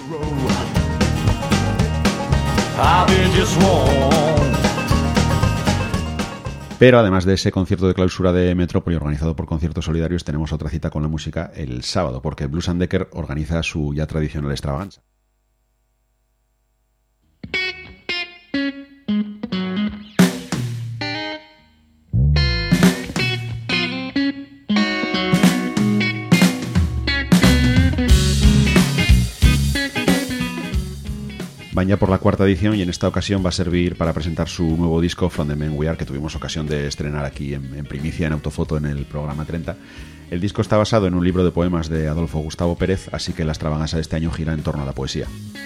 Pero además de ese concierto de clausura de Metrópoli organizado por Conciertos Solidarios, tenemos otra cita con la música el sábado, porque Blues and Decker organiza su ya tradicional extravaganza. Van ya por la cuarta edición y en esta ocasión va a servir para presentar su nuevo disco From the Men We Are, que tuvimos ocasión de estrenar aquí en primicia en Autofoto en el programa 30. El disco está basado en un libro de poemas de Adolfo Gustavo Pérez, así que la extravaganza de este año gira en torno a la poesía.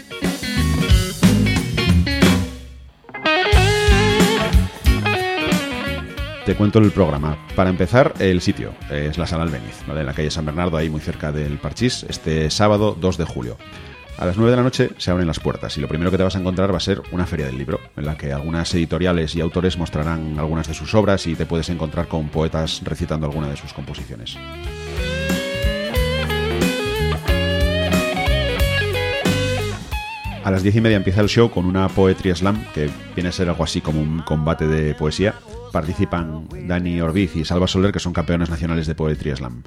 Te cuento el programa. Para empezar, el sitio es la Sala Albéniz, ¿vale? En la calle San Bernardo, ahí muy cerca del Parchís, este sábado 2 de julio. A las 9 de la noche se abren las puertas y lo primero que te vas a encontrar va a ser una feria del libro, en la que algunas editoriales y autores mostrarán algunas de sus obras y te puedes encontrar con poetas recitando alguna de sus composiciones. A las 10:30 empieza el show con una Poetry Slam, que viene a ser algo así como un combate de poesía. Participan Dani Orbiz y Salva Soler, que son campeones nacionales de Poetry Slam.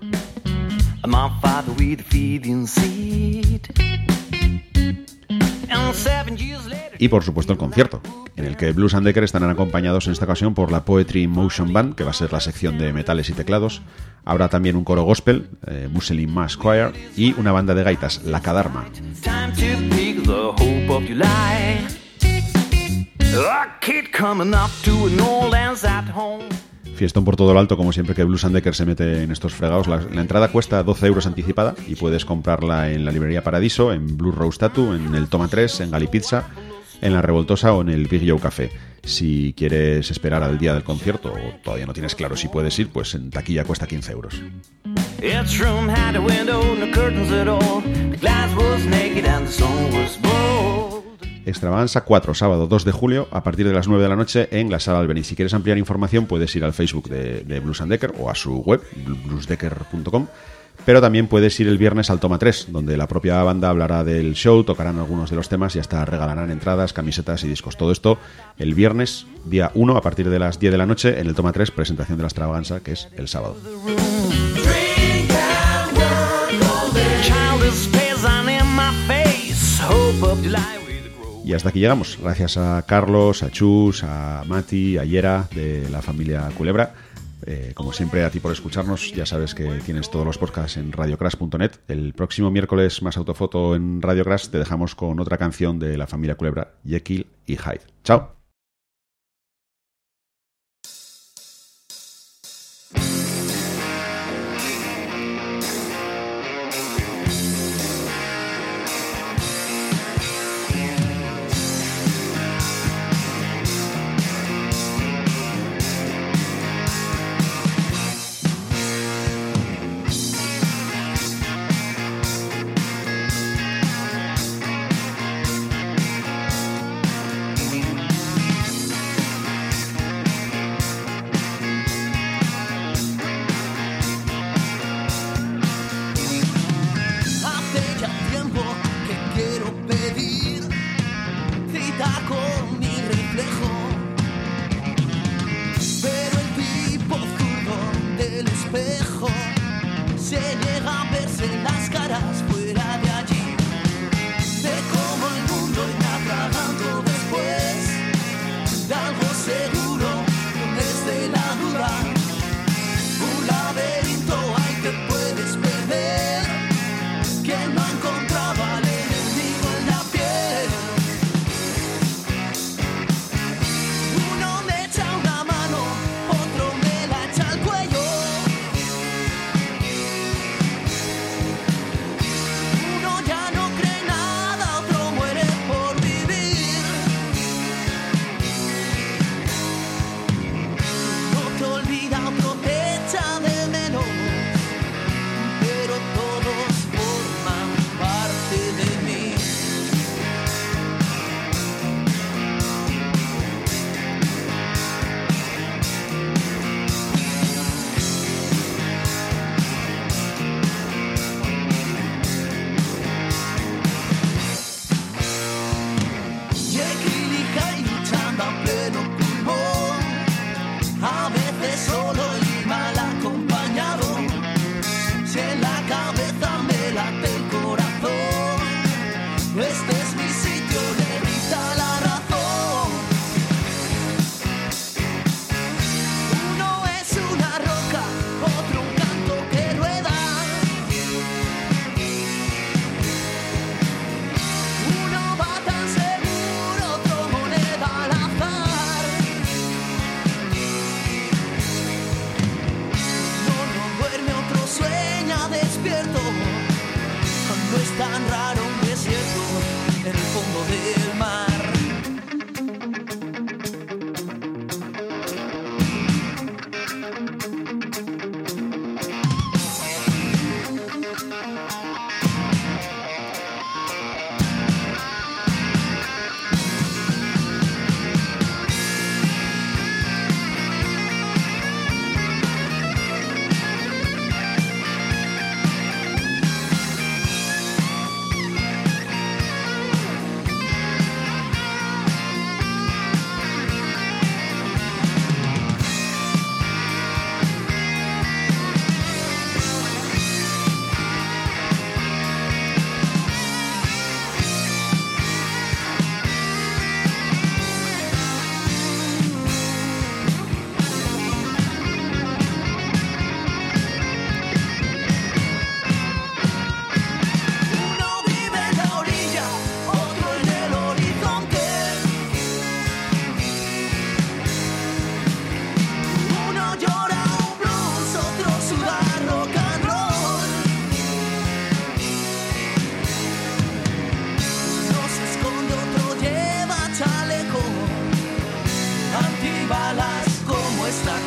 Y por supuesto el concierto, en el que Blues and Decker estarán acompañados en esta ocasión por la Poetry Motion Band, que va a ser la sección de metales y teclados. Habrá también un coro gospel, Muslim Mass Choir, y una banda de gaitas, la Kadharma. Fiestón por todo lo alto, como siempre que Blues and Decker se mete en estos fregados. La entrada cuesta 12 euros anticipada y puedes comprarla en la librería Paradiso, en Blue Rose Tattoo, en el Toma 3, en Galipizza, en la Revoltosa o en el Big Joe Café. Si quieres esperar al día del concierto o todavía no tienes claro si puedes ir, pues en taquilla cuesta 15 euros. Extravaganza 4, sábado 2 de julio, a partir de las 9 de la noche en la Sala Albéniz. Si quieres ampliar información puedes ir al Facebook de Blues and Decker o a su web, bluesdecker.com. Pero también puedes ir el viernes al Toma 3, donde la propia banda hablará del show, tocarán algunos de los temas y hasta regalarán entradas, camisetas y discos. Todo esto el viernes, día 1, a partir de las 10 de la noche en el Toma 3, presentación de la extravaganza, que es el sábado. Y hasta aquí llegamos. Gracias a Carlos, a Chus, a Mati, a Yera de la familia Culebra. Como siempre, a ti por escucharnos. Ya sabes que tienes todos los podcasts en radiocrash.net. El próximo miércoles, más Autofoto en Radio Crash, te dejamos con otra canción de la familia Culebra, Jekyll y Hyde. ¡Chao!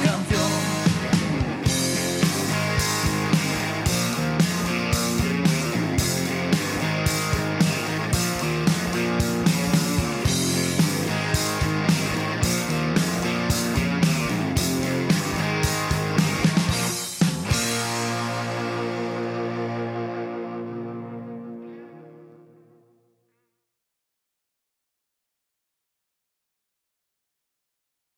canción.